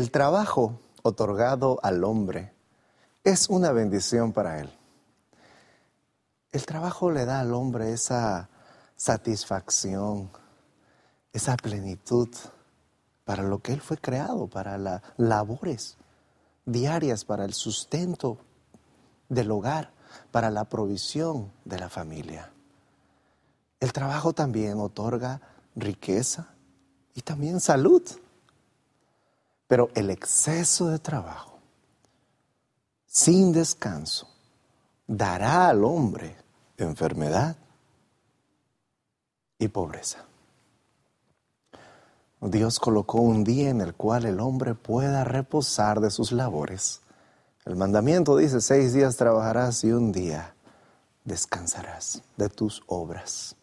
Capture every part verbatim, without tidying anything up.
El trabajo otorgado al hombre es una bendición para él. El trabajo le da al hombre esa satisfacción, esa plenitud para lo que él fue creado, para las labores diarias, para el sustento del hogar, para la provisión de la familia. El trabajo también otorga riqueza y también salud. Pero el exceso de trabajo, sin descanso, dará al hombre enfermedad y pobreza. Dios colocó un día en el cual el hombre pueda reposar de sus labores. El mandamiento dice, seis días trabajarás y un día descansarás de tus obras.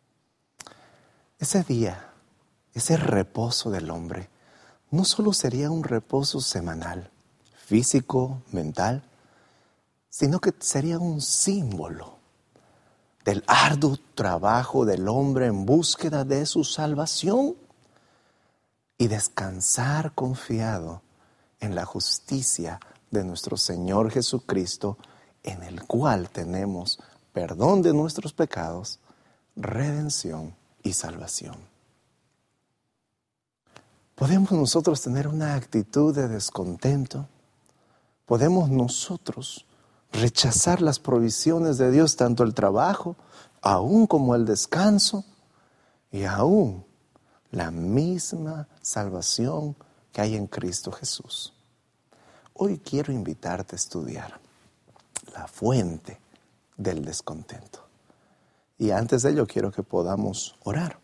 Ese día, ese reposo del hombre, no solo sería un reposo semanal, físico, mental, sino que sería un símbolo del arduo trabajo del hombre en búsqueda de su salvación y descansar confiado en la justicia de nuestro Señor Jesucristo, en el cual tenemos perdón de nuestros pecados, redención y salvación. ¿Podemos nosotros tener una actitud de descontento? ¿Podemos nosotros rechazar las provisiones de Dios, tanto el trabajo, aún como el descanso, y aún la misma salvación que hay en Cristo Jesús? Hoy quiero invitarte a estudiar la fuente del descontento. Y antes de ello quiero que podamos orar.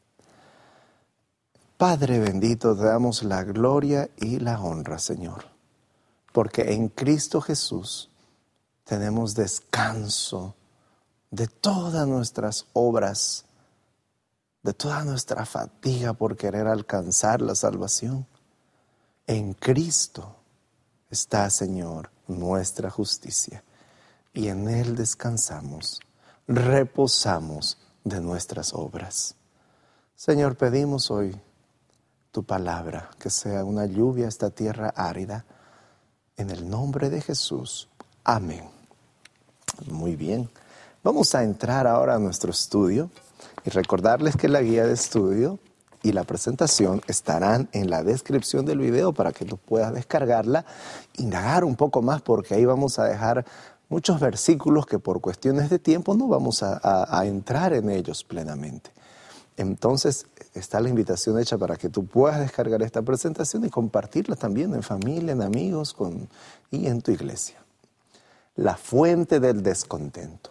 Padre bendito, te damos la gloria y la honra, Señor, porque en Cristo Jesús tenemos descanso de todas nuestras obras, de toda nuestra fatiga por querer alcanzar la salvación. En Cristo está, Señor, nuestra justicia, y en Él descansamos, reposamos de nuestras obras. Señor, pedimos hoy tu palabra, que sea una lluvia a esta tierra árida, en el nombre de Jesús. Amén. Muy bien, vamos a entrar ahora a nuestro estudio y recordarles que la guía de estudio y la presentación estarán en la descripción del video para que tú puedas descargarla, indagar un poco más, porque ahí vamos a dejar muchos versículos que por cuestiones de tiempo no vamos a, a, a entrar en ellos plenamente. Entonces está la invitación hecha para que tú puedas descargar esta presentación y compartirla también en familia, en amigos con, y en tu iglesia. La fuente del descontento.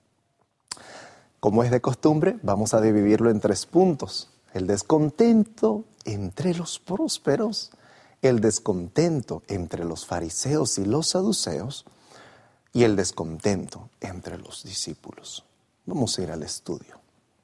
Como es de costumbre, vamos a dividirlo en tres puntos. El descontento entre los prósperos, el descontento entre los fariseos y los saduceos y el descontento entre los discípulos. Vamos a ir al estudio.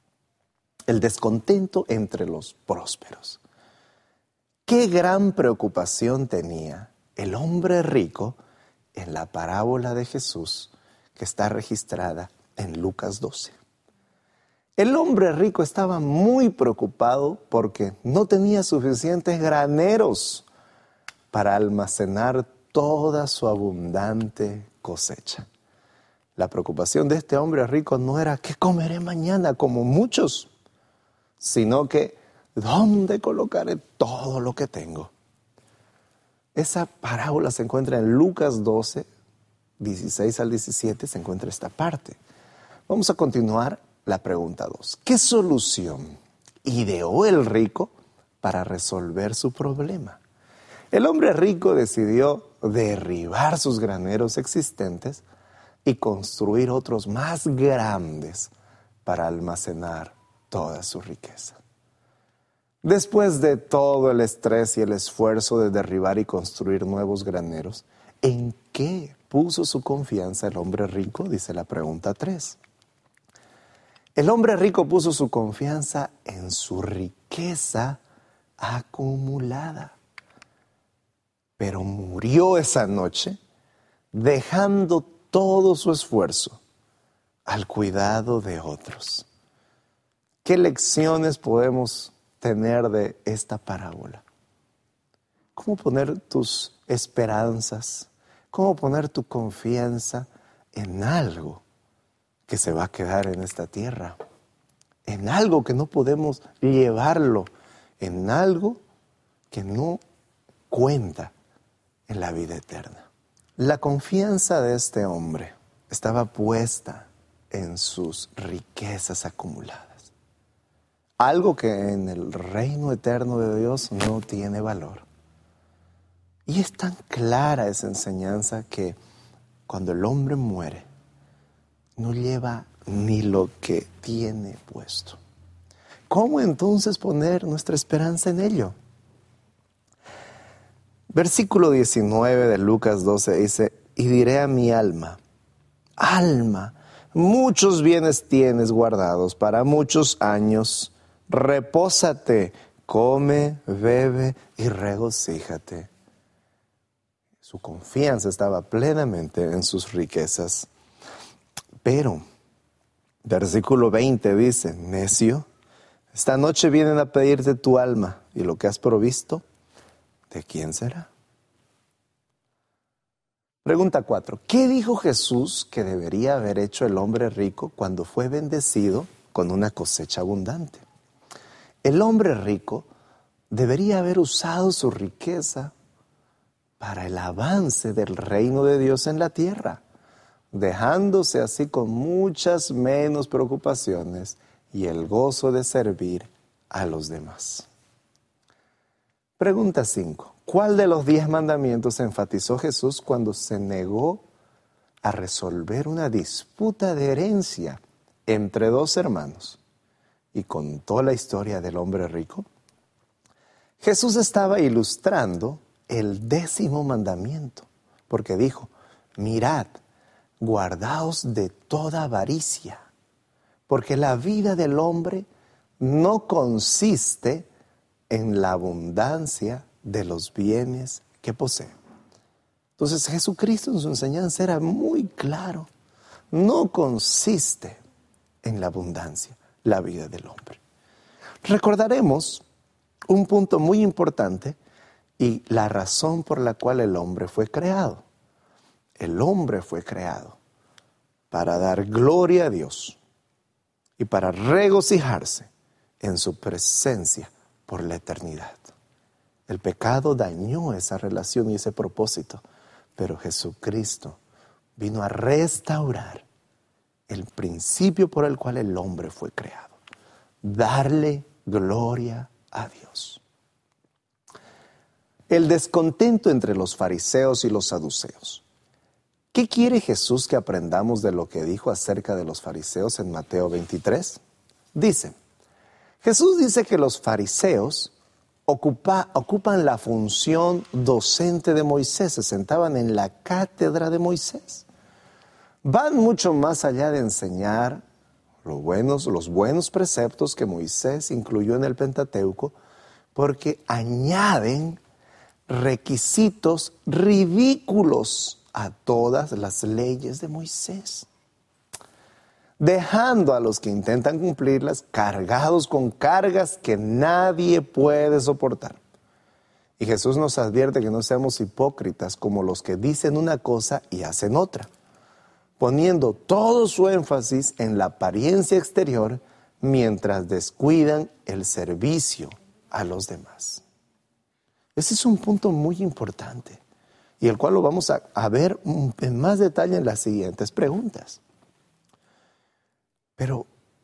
El descontento entre los prósperos. Qué gran preocupación tenía el hombre rico en la parábola de Jesús que está registrada en Lucas doce. El hombre rico estaba muy preocupado porque no tenía suficientes graneros para almacenar toda su abundante cosecha. La preocupación de este hombre rico no era ¿qué comeré mañana? Como muchos, sino que ¿dónde colocaré todo lo que tengo? Esa parábola se encuentra en Lucas doce, dieciséis al diecisiete, se encuentra esta parte. Vamos a continuar la pregunta dos. ¿Qué solución ideó el rico para resolver su problema? El hombre rico decidió derribar sus graneros existentes y construir otros más grandes para almacenar toda su riqueza. Después de todo el estrés y el esfuerzo de derribar y construir nuevos graneros, ¿en qué puso su confianza el hombre rico? Dice la pregunta tres. El hombre rico puso su confianza en su riqueza acumulada, pero murió esa noche dejando todo su esfuerzo al cuidado de otros. ¿Qué lecciones podemos tener de esta parábola? cómo poner tus esperanzas, cómo poner tu confianza en algo que se va a quedar en esta tierra, en algo que no podemos llevarlo, en algo que no cuenta en la vida eterna. La confianza de este hombre estaba puesta en sus riquezas acumuladas, algo que en el reino eterno de Dios no tiene valor. Y es tan clara esa enseñanza que cuando el hombre muere, no lleva ni lo que tiene puesto. ¿Cómo entonces poner nuestra esperanza en ello? Versículo diecinueve de Lucas doce dice, y diré a mi alma, alma, muchos bienes tienes guardados para muchos años, repósate, come, bebe y regocíjate. Su confianza estaba plenamente en sus riquezas. Pero, versículo veinte dice, necio, esta noche vienen a pedirte tu alma y lo que has provisto, ¿de quién será? Pregunta cuatro. ¿Qué dijo Jesús que debería haber hecho el hombre rico cuando fue bendecido con una cosecha abundante? El hombre rico debería haber usado su riqueza para el avance del reino de Dios en la tierra, dejándose así con muchas menos preocupaciones y el gozo de servir a los demás. Pregunta cinco. ¿Cuál de los diez mandamientos enfatizó Jesús cuando se negó a resolver una disputa de herencia entre dos hermanos y contó la historia del hombre rico? Jesús estaba ilustrando el décimo mandamiento, porque dijo, mirad, guardaos de toda avaricia, porque la vida del hombre no consiste en la abundancia de los bienes que posee. Entonces Jesucristo en su enseñanza era muy claro, no consiste en la abundancia la vida del hombre. Recordaremos un punto muy importante y la razón por la cual el hombre fue creado. El hombre fue creado para dar gloria a Dios y para regocijarse en su presencia por la eternidad. El pecado dañó esa relación y ese propósito, pero Jesucristo vino a restaurar el principio por el cual el hombre fue creado. Darle gloria a Dios. El descontento entre los fariseos y los saduceos. ¿Qué quiere Jesús que aprendamos de lo que dijo acerca de los fariseos en Mateo veintitrés? Dice, Jesús dice que los fariseos ocupa, ocupan la función docente de Moisés, se sentaban en la cátedra de Moisés. Van mucho más allá de enseñar los buenos, los buenos preceptos que Moisés incluyó en el Pentateuco, porque añaden requisitos ridículos a todas las leyes de Moisés, dejando a los que intentan cumplirlas cargados con cargas que nadie puede soportar. Y Jesús nos advierte que no seamos hipócritas como los que dicen una cosa y hacen otra, poniendo todo su énfasis en la apariencia exterior mientras descuidan el servicio a los demás. Ese es un punto muy importante y el cual lo vamos a, a ver en más detalle en las siguientes preguntas. Pero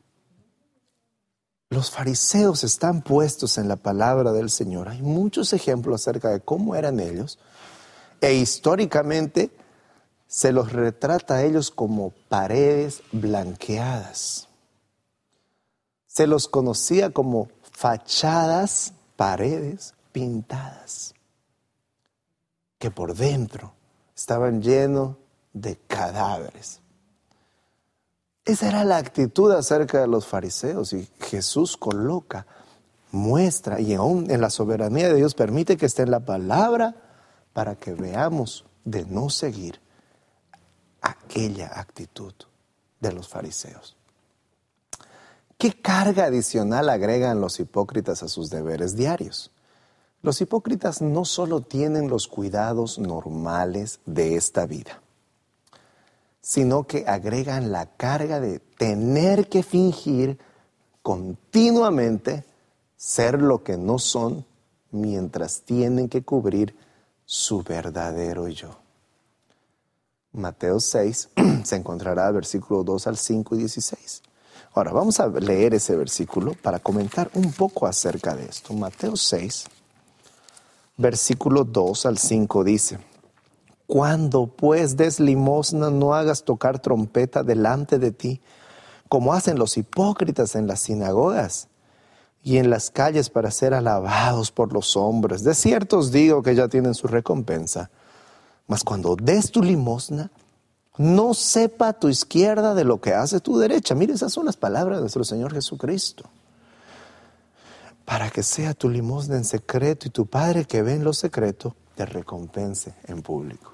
los fariseos están puestos en la palabra del Señor. Hay muchos ejemplos acerca de cómo eran ellos e históricamente se los retrata a ellos como paredes blanqueadas. Se los conocía como fachadas, paredes pintadas, que por dentro estaban llenos de cadáveres. Esa era la actitud acerca de los fariseos y Jesús coloca, muestra y aún en la soberanía de Dios permite que esté en la palabra para que veamos de no seguir aquella actitud de los fariseos. ¿Qué carga adicional agregan los hipócritas a sus deberes diarios? Los hipócritas no solo tienen los cuidados normales de esta vida, sino que agregan la carga de tener que fingir continuamente ser lo que no son mientras tienen que cubrir su verdadero yo. Mateo seis se encontrará versículo dos al cinco y dieciséis. Ahora vamos a leer ese versículo para comentar un poco acerca de esto. Mateo seis, versículo dos al cinco dice: Cuando pues des limosna, no hagas tocar trompeta delante de ti, como hacen los hipócritas en las sinagogas y en las calles para ser alabados por los hombres. De cierto os digo que ya tienen su recompensa. Mas cuando des tu limosna, no sepa tu izquierda de lo que hace tu derecha. Mire, esas son las palabras de nuestro Señor Jesucristo. Para que sea tu limosna en secreto y tu Padre que ve en lo secreto te recompense en público.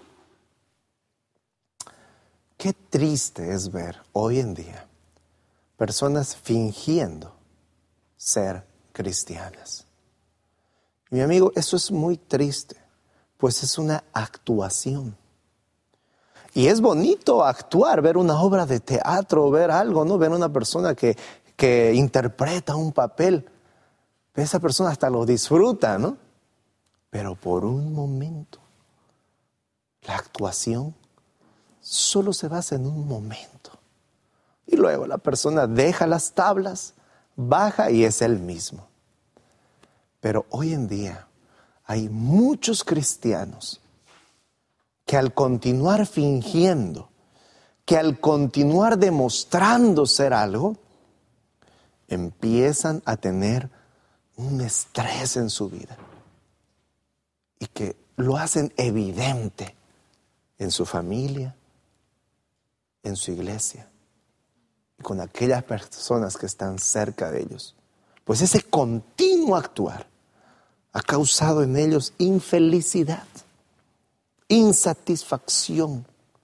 Qué triste es ver hoy en día personas fingiendo ser cristianas. Mi amigo, eso es muy triste, pues es una actuación. Y es bonito actuar, ver una obra de teatro, ver algo, ¿no? Ver una persona que, que interpreta un papel. Esa persona hasta lo disfruta, ¿no? Pero por un momento, la actuación solo se basa en un momento. Y luego la persona deja las tablas, baja y es él mismo. Pero hoy en día hay muchos cristianos que al continuar fingiendo, que al continuar demostrando ser algo, empiezan a tener un estrés en su vida y que lo hacen evidente en su familia, en su iglesia y con aquellas personas que están cerca de ellos. Pues ese continuo actuar ha causado en ellos infelicidad, insatisfacción.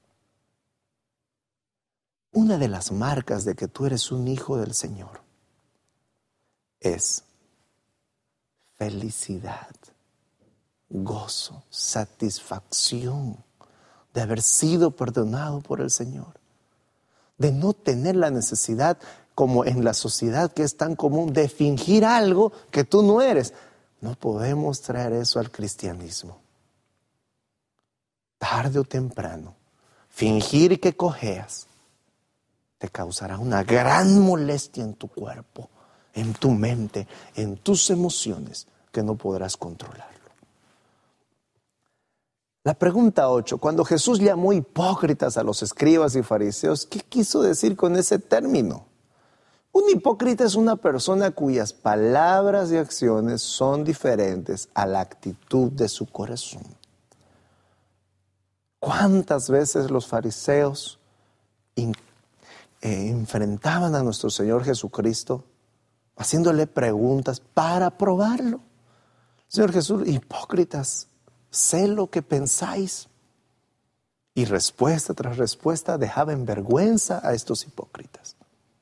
Una de las marcas de que tú eres un hijo del Señor es felicidad, gozo, satisfacción de haber sido perdonado por el Señor, de no tener la necesidad, como en la sociedad que es tan común, de fingir algo que tú no eres. No podemos traer eso al cristianismo. Tarde o temprano, fingir que cojeas te causará una gran molestia en tu cuerpo, en tu mente, en tus emociones, que no podrás controlarlo. La pregunta ocho, cuando Jesús llamó hipócritas a los escribas y fariseos, ¿qué quiso decir con ese término? Un hipócrita es una persona cuyas palabras y acciones son diferentes a la actitud de su corazón. ¿Cuántas veces los fariseos in, eh, enfrentaban a nuestro Señor Jesucristo haciéndole preguntas para probarlo? Señor Jesús, hipócritas, sé lo que pensáis. Y respuesta tras respuesta dejaba en vergüenza a estos hipócritas.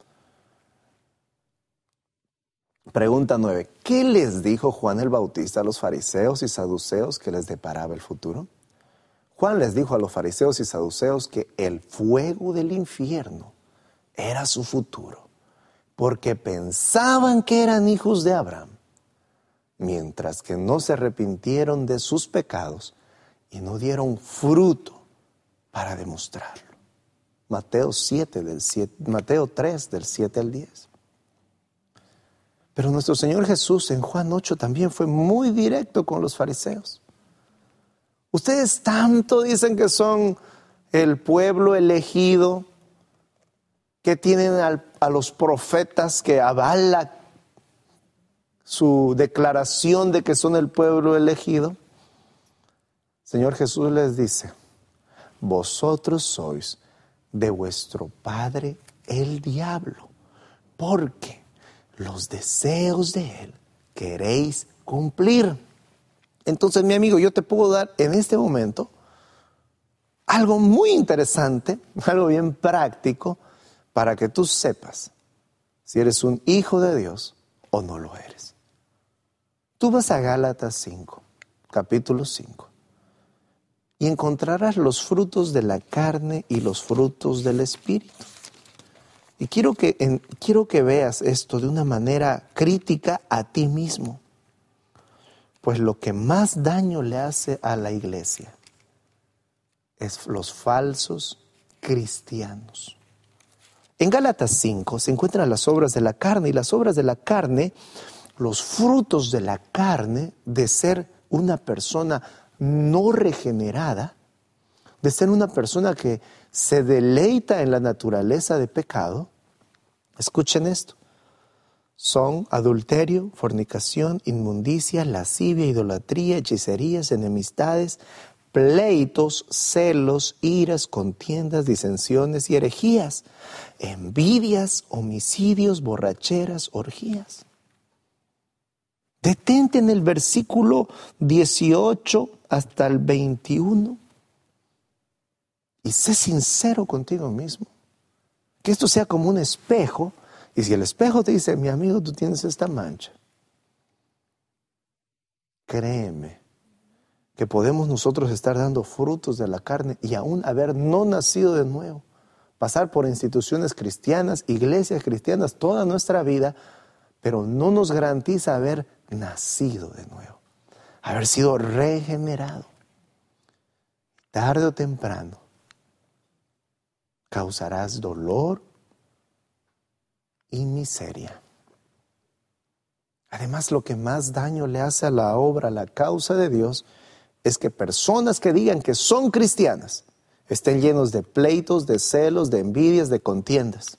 Pregunta nueve. ¿Qué les dijo Juan el Bautista a los fariseos y saduceos que les deparaba el futuro? Juan les dijo a los fariseos y saduceos que el fuego del infierno era su futuro, porque pensaban que eran hijos de Abraham, mientras que no se arrepintieron de sus pecados y no dieron fruto para demostrarlo. Mateo siete del siete, Mateo tres del siete al diez. Pero nuestro Señor Jesús en Juan ocho también fue muy directo con los fariseos. Ustedes tanto dicen que son el pueblo elegido, que tienen al, a los profetas que avalan su declaración de que son el pueblo elegido. Señor Jesús les dice, vosotros sois de vuestro padre el diablo, porque los deseos de él queréis cumplir. Entonces, mi amigo, yo te puedo dar en este momento algo muy interesante, algo bien práctico, para que tú sepas si eres un hijo de Dios o no lo eres. Tú vas a Gálatas cinco, capítulo cinco, y encontrarás los frutos de la carne y los frutos del Espíritu. Y quiero que, en, quiero que veas esto de una manera crítica a ti mismo. Pues lo que más daño le hace a la iglesia es los falsos cristianos. En Gálatas cinco se encuentran las obras de la carne, y las obras de la carne, los frutos de la carne de ser una persona no regenerada, de ser una persona que se deleita en la naturaleza de pecado. Escuchen esto: son adulterio, fornicación, inmundicia, lascivia, idolatría, hechicerías, enemistades, pleitos, celos, iras, contiendas, disensiones y herejías, envidias, homicidios, borracheras, orgías. Detente en el versículo dieciocho hasta el veintiuno y sé sincero contigo mismo. Que esto sea como un espejo, y si el espejo te dice, mi amigo, tú tienes esta mancha, créeme que podemos nosotros estar dando frutos de la carne y aún haber no nacido de nuevo, pasar por instituciones cristianas, iglesias cristianas toda nuestra vida, pero no nos garantiza haber nacido de nuevo, haber sido regenerado. Tarde o temprano causarás dolor y miseria. Además, lo que más daño le hace a la obra, a la causa de Dios, es que personas que digan que son cristianas estén llenos de pleitos, de celos, de envidias, de contiendas.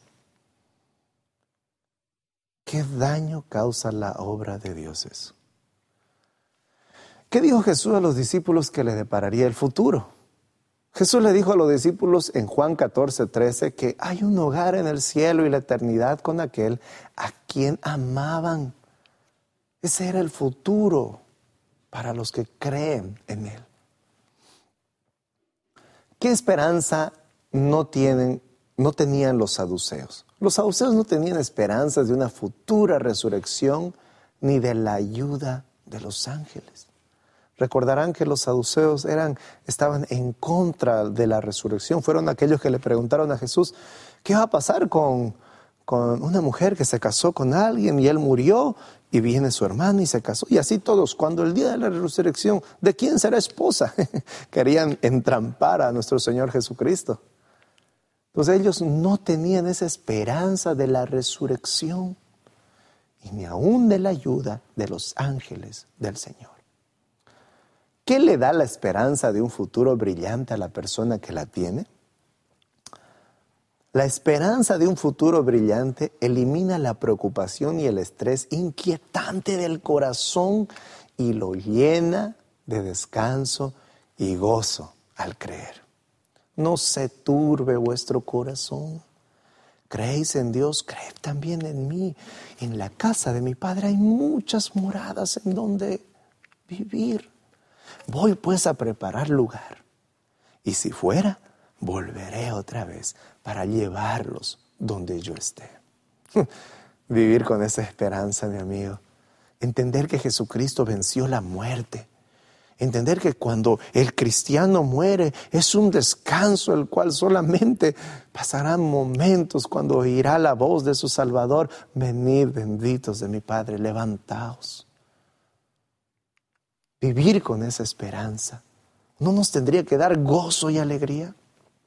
¿Qué daño causa la obra de Dios eso? ¿Qué dijo Jesús a los discípulos que le depararía el futuro? Jesús le dijo a los discípulos en Juan catorce, trece que hay un hogar en el cielo y la eternidad con aquel a quien amaban. Ese era el futuro para los que creen en Él. ¿Qué esperanza no tienen, no tenían los saduceos? Los saduceos no tenían esperanzas de una futura resurrección ni de la ayuda de los ángeles. Recordarán que los saduceos eran, estaban en contra de la resurrección. Fueron aquellos que le preguntaron a Jesús, ¿qué va a pasar con, con una mujer que se casó con alguien y él murió y viene su hermana y se casó? Y así todos, cuando el día de la resurrección, ¿de quién será esposa? Querían entrampar a nuestro Señor Jesucristo. Entonces ellos no tenían esa esperanza de la resurrección y ni aún de la ayuda de los ángeles del Señor. ¿Qué le da la esperanza de un futuro brillante a la persona que la tiene? La esperanza de un futuro brillante elimina la preocupación y el estrés inquietante del corazón y lo llena de descanso y gozo al creer. No se turbe vuestro corazón. ¿Creéis en Dios? Creed también en mí. En la casa de mi Padre hay muchas moradas en donde vivir. Voy pues a preparar lugar, y si fuera, volveré otra vez para llevarlos donde yo esté. Vivir con esa esperanza, mi amigo. Entender que Jesucristo venció la muerte. Entender que cuando el cristiano muere es un descanso el cual solamente pasarán momentos cuando oirá la voz de su Salvador. Venid benditos de mi Padre, levantaos. Vivir con esa esperanza ¿no nos tendría que dar gozo y alegría?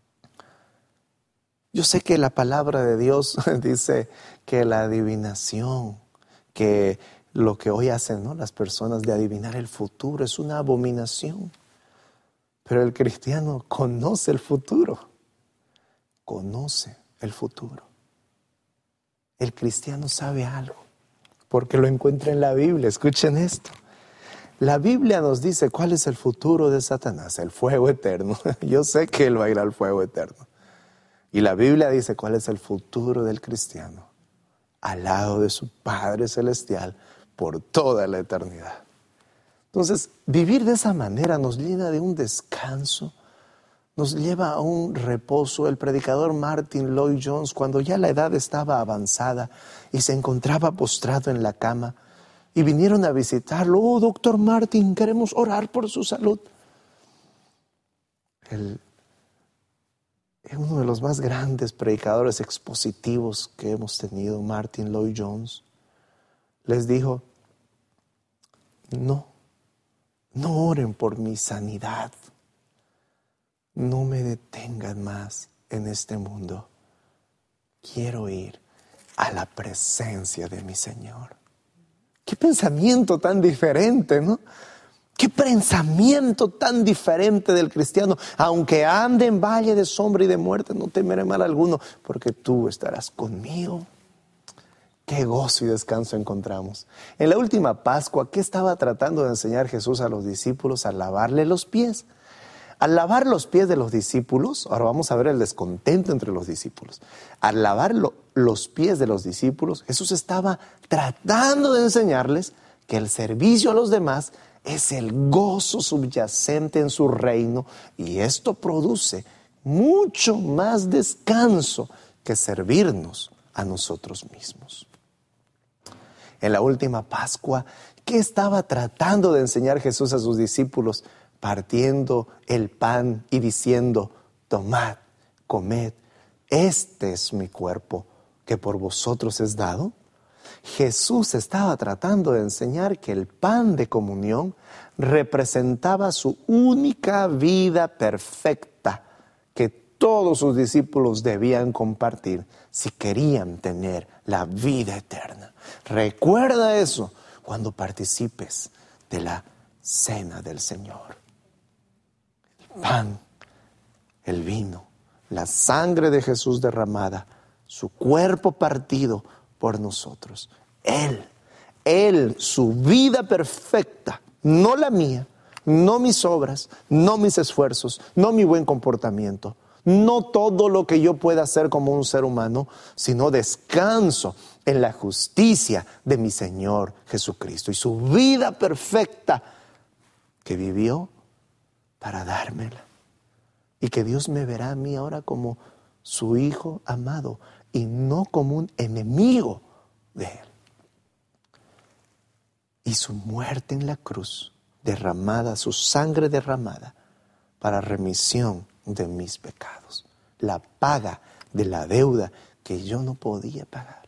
Yo sé que la palabra de Dios dice que la adivinación, que lo que hoy hacen, ¿no?, las personas de adivinar el futuro es una abominación. Pero el cristiano conoce el futuro, conoce el futuro. El cristiano sabe algo, porque lo encuentra en la Biblia. Escuchen esto. La Biblia nos dice cuál es el futuro de Satanás, el fuego eterno. Yo sé que él va a ir al fuego eterno. Y la Biblia dice cuál es el futuro del cristiano, al lado de su Padre Celestial por toda la eternidad. Entonces, vivir de esa manera nos llena de un descanso, nos lleva a un reposo. El predicador Martin Lloyd Jones, cuando ya la edad estaba avanzada y se encontraba postrado en la cama, y vinieron a visitarlo. Oh, doctor Martin, queremos orar por su salud. Él es uno de los más grandes predicadores expositivos que hemos tenido, Martin Lloyd-Jones. Les dijo, no, no oren por mi sanidad. No me detengan más en este mundo. Quiero ir a la presencia de mi Señor. Qué pensamiento tan diferente, ¿no? Qué pensamiento tan diferente del cristiano. Aunque ande en valle de sombra y de muerte, no temeré mal alguno, porque tú estarás conmigo. Qué gozo y descanso encontramos. En la última Pascua, ¿qué estaba tratando de enseñar Jesús a los discípulos al lavarle los pies? Al lavar los pies de los discípulos, ahora vamos a ver el descontento entre los discípulos. Al lavar lo, los pies de los discípulos, Jesús estaba tratando de enseñarles que el servicio a los demás es el gozo subyacente en su reino, y esto produce mucho más descanso que servirnos a nosotros mismos. En la última Pascua, ¿qué estaba tratando de enseñar Jesús a sus discípulos? Partiendo el pan y diciendo, tomad, comed, este es mi cuerpo que por vosotros es dado. Jesús estaba tratando de enseñar que el pan de comunión representaba su única vida perfecta que todos sus discípulos debían compartir si querían tener la vida eterna. Recuerda eso cuando participes de la cena del Señor. El pan, el vino, la sangre de Jesús derramada, su cuerpo partido por nosotros. Él, Él, su vida perfecta, no la mía, no mis obras, no mis esfuerzos, no mi buen comportamiento, no todo lo que yo pueda hacer como un ser humano, sino descanso en la justicia de mi Señor Jesucristo y su vida perfecta que vivió para dármela. Y que Dios me verá a mí ahora como su hijo amado y no como un enemigo de Él. Y su muerte en la cruz derramada, su sangre derramada para remisión de mis pecados. La paga de la deuda que yo no podía pagar.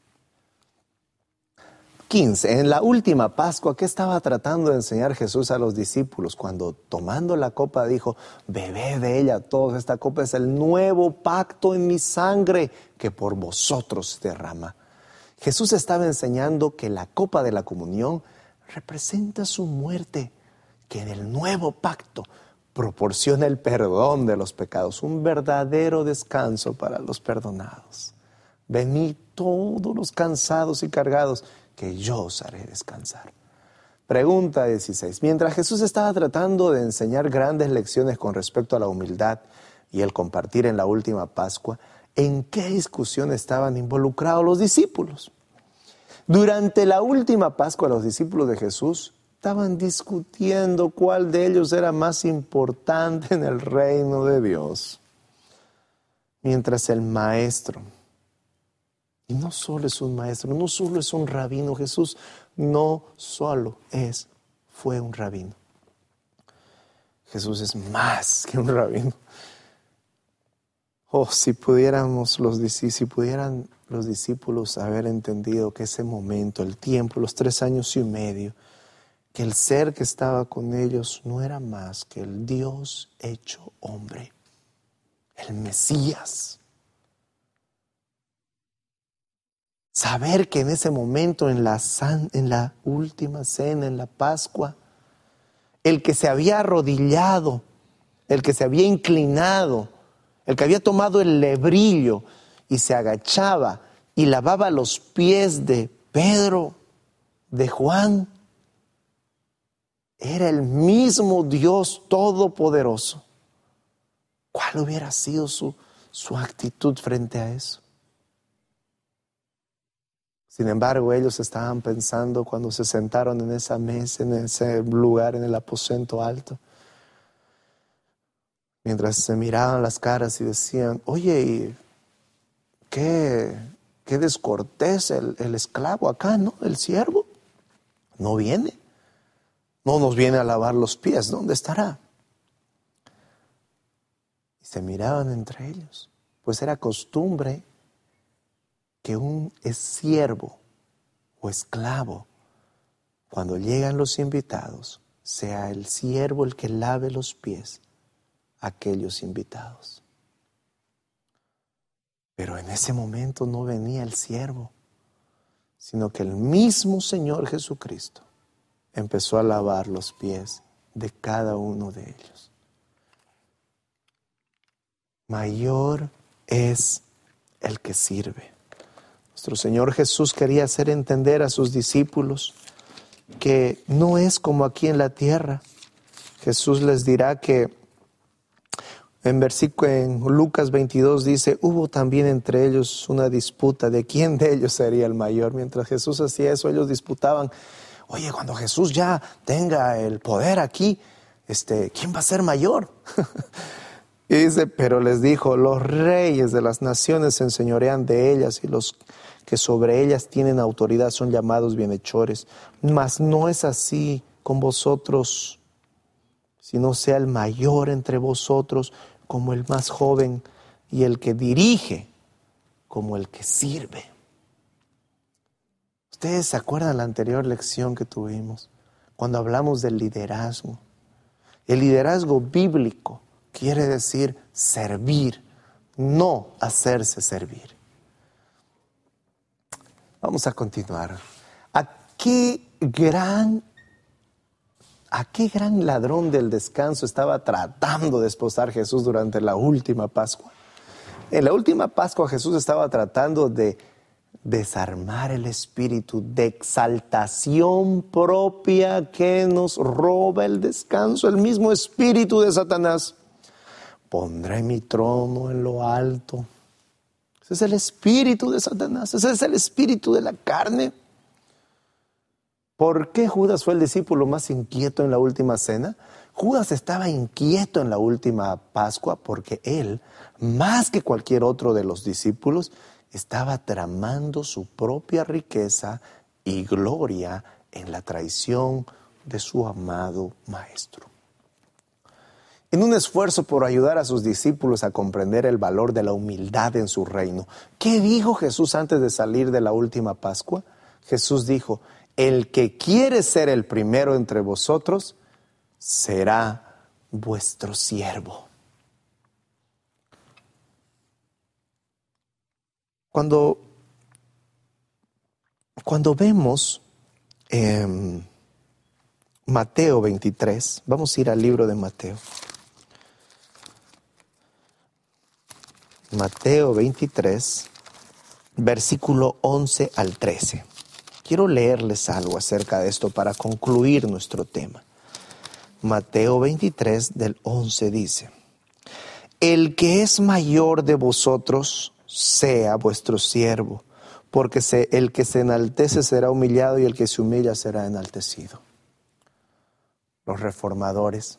quince. En la última Pascua, ¿qué estaba tratando de enseñar Jesús a los discípulos? Cuando tomando la copa dijo, bebed de ella todos, esta copa es el nuevo pacto en mi sangre que por vosotros se derrama. Jesús estaba enseñando que la copa de la comunión representa su muerte, que en el nuevo pacto proporciona el perdón de los pecados, un verdadero descanso para los perdonados. Venid todos los cansados y cargados, que yo os haré descansar. Pregunta dieciséis. Mientras Jesús estaba tratando de enseñar grandes lecciones con respecto a la humildad y el compartir en la última Pascua, ¿en qué discusión estaban involucrados los discípulos? Durante la última Pascua, los discípulos de Jesús estaban discutiendo cuál de ellos era más importante en el reino de Dios. Mientras el maestro, y no solo es un maestro, no solo es un rabino, Jesús no solo es, fue un rabino. Jesús es más que un rabino. Oh, si pudiéramos los si pudieran los discípulos haber entendido que ese momento, el tiempo, los tres años y medio, que el ser que estaba con ellos no era más que el Dios hecho hombre, el Mesías. Saber que en ese momento, en la, san, en la última cena, en la Pascua, el que se había arrodillado, el que se había inclinado, el que había tomado el lebrillo y se agachaba y lavaba los pies de Pedro, de Juan, era el mismo Dios todopoderoso. ¿Cuál hubiera sido su, su actitud frente a eso? Sin embargo, ellos estaban pensando cuando se sentaron en esa mesa, en ese lugar, en el aposento alto, mientras se miraban las caras y decían, oye, qué, qué descortés el, el esclavo acá, ¿no? El siervo. no viene. No nos viene a lavar los pies, ¿dónde estará? Y se miraban entre ellos, pues era costumbre que un siervo o esclavo, cuando llegan los invitados, sea el siervo el que lave los pies a aquellos invitados. Pero en ese momento no venía el siervo, sino que el mismo Señor Jesucristo empezó a lavar los pies de cada uno de ellos. Mayor es el que sirve. Nuestro Señor Jesús quería hacer entender a sus discípulos que no es como aquí en la tierra. Jesús les dirá que en versículo en Lucas veintidós dice, hubo también entre ellos una disputa de quién de ellos sería el mayor. Mientras Jesús hacía eso, ellos disputaban, oye, cuando Jesús ya tenga el poder aquí, este, ¿quién va a ser mayor? Y dice, pero les dijo, los reyes de las naciones se enseñorean de ellas y los que sobre ellas tienen autoridad son llamados bienhechores. Mas no es así con vosotros, sino sea el mayor entre vosotros como el más joven y el que dirige como el que sirve. ¿Ustedes se acuerdan la anterior lección que tuvimos? Cuando hablamos del liderazgo. El liderazgo bíblico quiere decir servir, no hacerse servir. Vamos a continuar. ¿A qué gran, a qué gran ladrón del descanso estaba tratando de esposar Jesús durante la última Pascua? En la última Pascua Jesús estaba tratando de desarmar el espíritu de exaltación propia que nos roba el descanso, el mismo espíritu de Satanás. Pondré mi trono en lo alto. Ese es el espíritu de Satanás, ese es el espíritu de la carne. ¿Por qué Judas fue el discípulo más inquieto en la última cena? Judas estaba inquieto en la última Pascua porque él, más que cualquier otro de los discípulos, estaba tramando su propia riqueza y gloria en la traición de su amado maestro. En un esfuerzo por ayudar a sus discípulos a comprender el valor de la humildad en su reino, ¿qué dijo Jesús antes de salir de la última Pascua? Jesús dijo, el que quiere ser el primero entre vosotros será vuestro siervo. Cuando, cuando vemos eh, Mateo veintitrés, vamos a ir al libro de Mateo. Mateo veintitrés, versículo once al trece. Quiero leerles algo acerca de esto para concluir nuestro tema. Mateo veintitrés, del once dice, el que es mayor de vosotros sea vuestro siervo, porque se, el que se enaltece será humillado y el que se humilla será enaltecido. Los reformadores,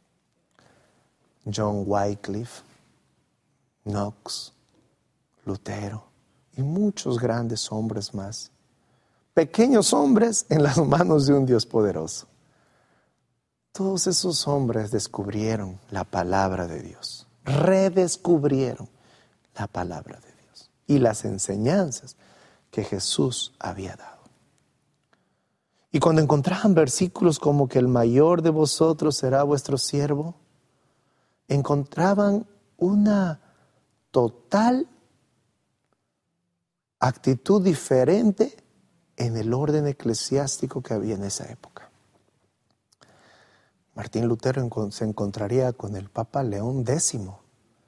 John Wycliffe, Knox, Lutero y muchos grandes hombres más, pequeños hombres en las manos de un Dios poderoso. Todos esos hombres descubrieron la palabra de Dios, redescubrieron la palabra de Dios y las enseñanzas que Jesús había dado. Y cuando encontraban versículos como que el mayor de vosotros será vuestro siervo, encontraban una total actitud diferente en el orden eclesiástico que había en esa época. Martín Lutero se encontraría con el Papa León décimo,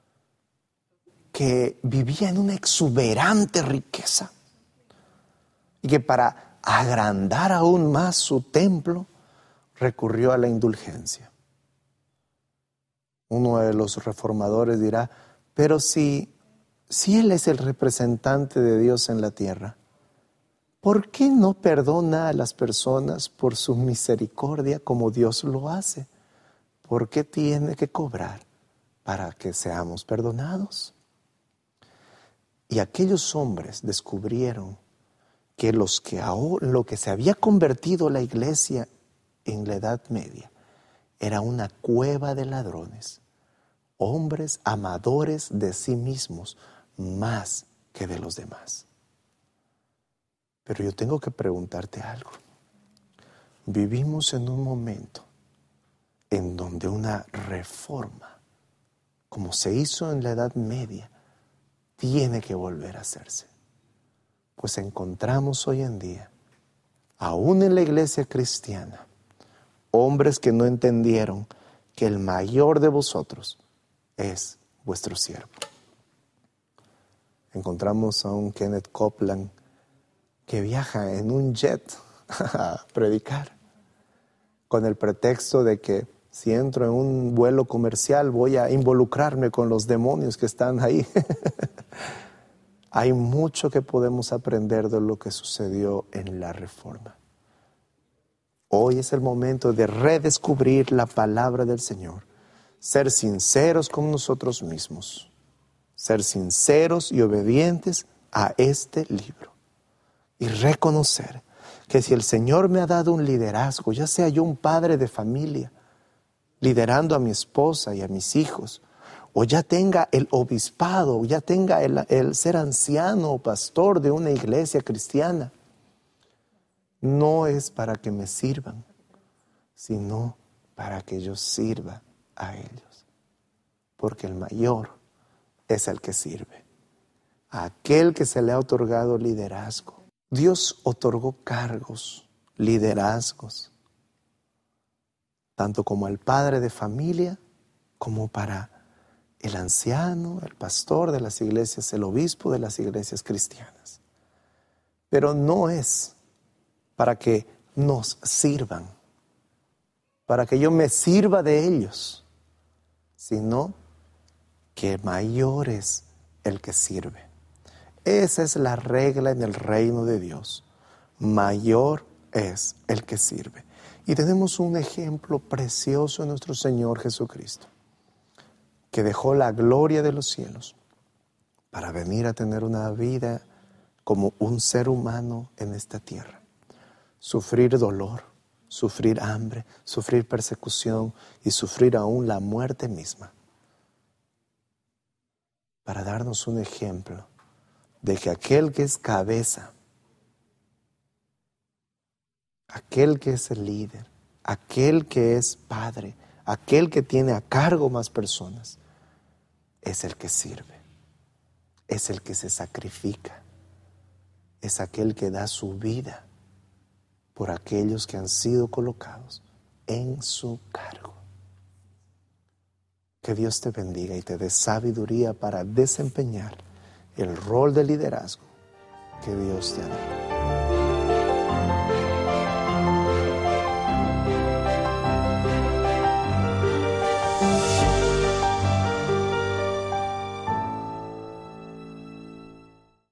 que vivía en una exuberante riqueza y que para agrandar aún más su templo recurrió a la indulgencia. Uno de los reformadores dirá, pero si, si Él es el representante de Dios en la tierra, ¿por qué no perdona a las personas por su misericordia como Dios lo hace? ¿Por qué tiene que cobrar para que seamos perdonados? Y aquellos hombres descubrieron que los que ahora, lo que se había convertido la iglesia en la Edad Media era una cueva de ladrones, hombres amadores de sí mismos más que de los demás. Pero yo tengo que preguntarte algo. Vivimos en un momento en donde una reforma, como se hizo en la Edad Media, tiene que volver a hacerse. Pues encontramos hoy en día, aún en la iglesia cristiana, hombres que no entendieron que el mayor de vosotros es vuestro siervo. Encontramos a un Kenneth Copeland que viaja en un jet a predicar, con el pretexto de que si entro en un vuelo comercial voy a involucrarme con los demonios que están ahí. Hay mucho que podemos aprender de lo que sucedió en la Reforma. Hoy es el momento de redescubrir la palabra del Señor, ser sinceros con nosotros mismos, ser sinceros y obedientes a este libro y reconocer que si el Señor me ha dado un liderazgo, ya sea yo un padre de familia, liderando a mi esposa y a mis hijos, o ya tenga el obispado, o ya tenga el, el ser anciano o pastor de una iglesia cristiana, no es para que me sirvan, sino para que yo sirva a ellos. Porque el mayor es el que sirve, a aquel que se le ha otorgado liderazgo. Dios otorgó cargos, liderazgos, tanto como al padre de familia, como para el anciano, el pastor de las iglesias, el obispo de las iglesias cristianas. Pero no es para que nos sirvan, para que yo me sirva de ellos, sino que mayor es el que sirve. Esa es la regla en el reino de Dios. Mayor es el que sirve. Y tenemos un ejemplo precioso en nuestro Señor Jesucristo, que dejó la gloria de los cielos para venir a tener una vida como un ser humano en esta tierra. Sufrir dolor, sufrir hambre, sufrir persecución y sufrir aún la muerte misma, para darnos un ejemplo de que aquel que es cabeza, aquel que es el líder, aquel que es padre, aquel que tiene a cargo más personas, es el que sirve, es el que se sacrifica, es aquel que da su vida por aquellos que han sido colocados en su cargo. Que Dios te bendiga y te dé sabiduría para desempeñar el rol de liderazgo que Dios te ha dado.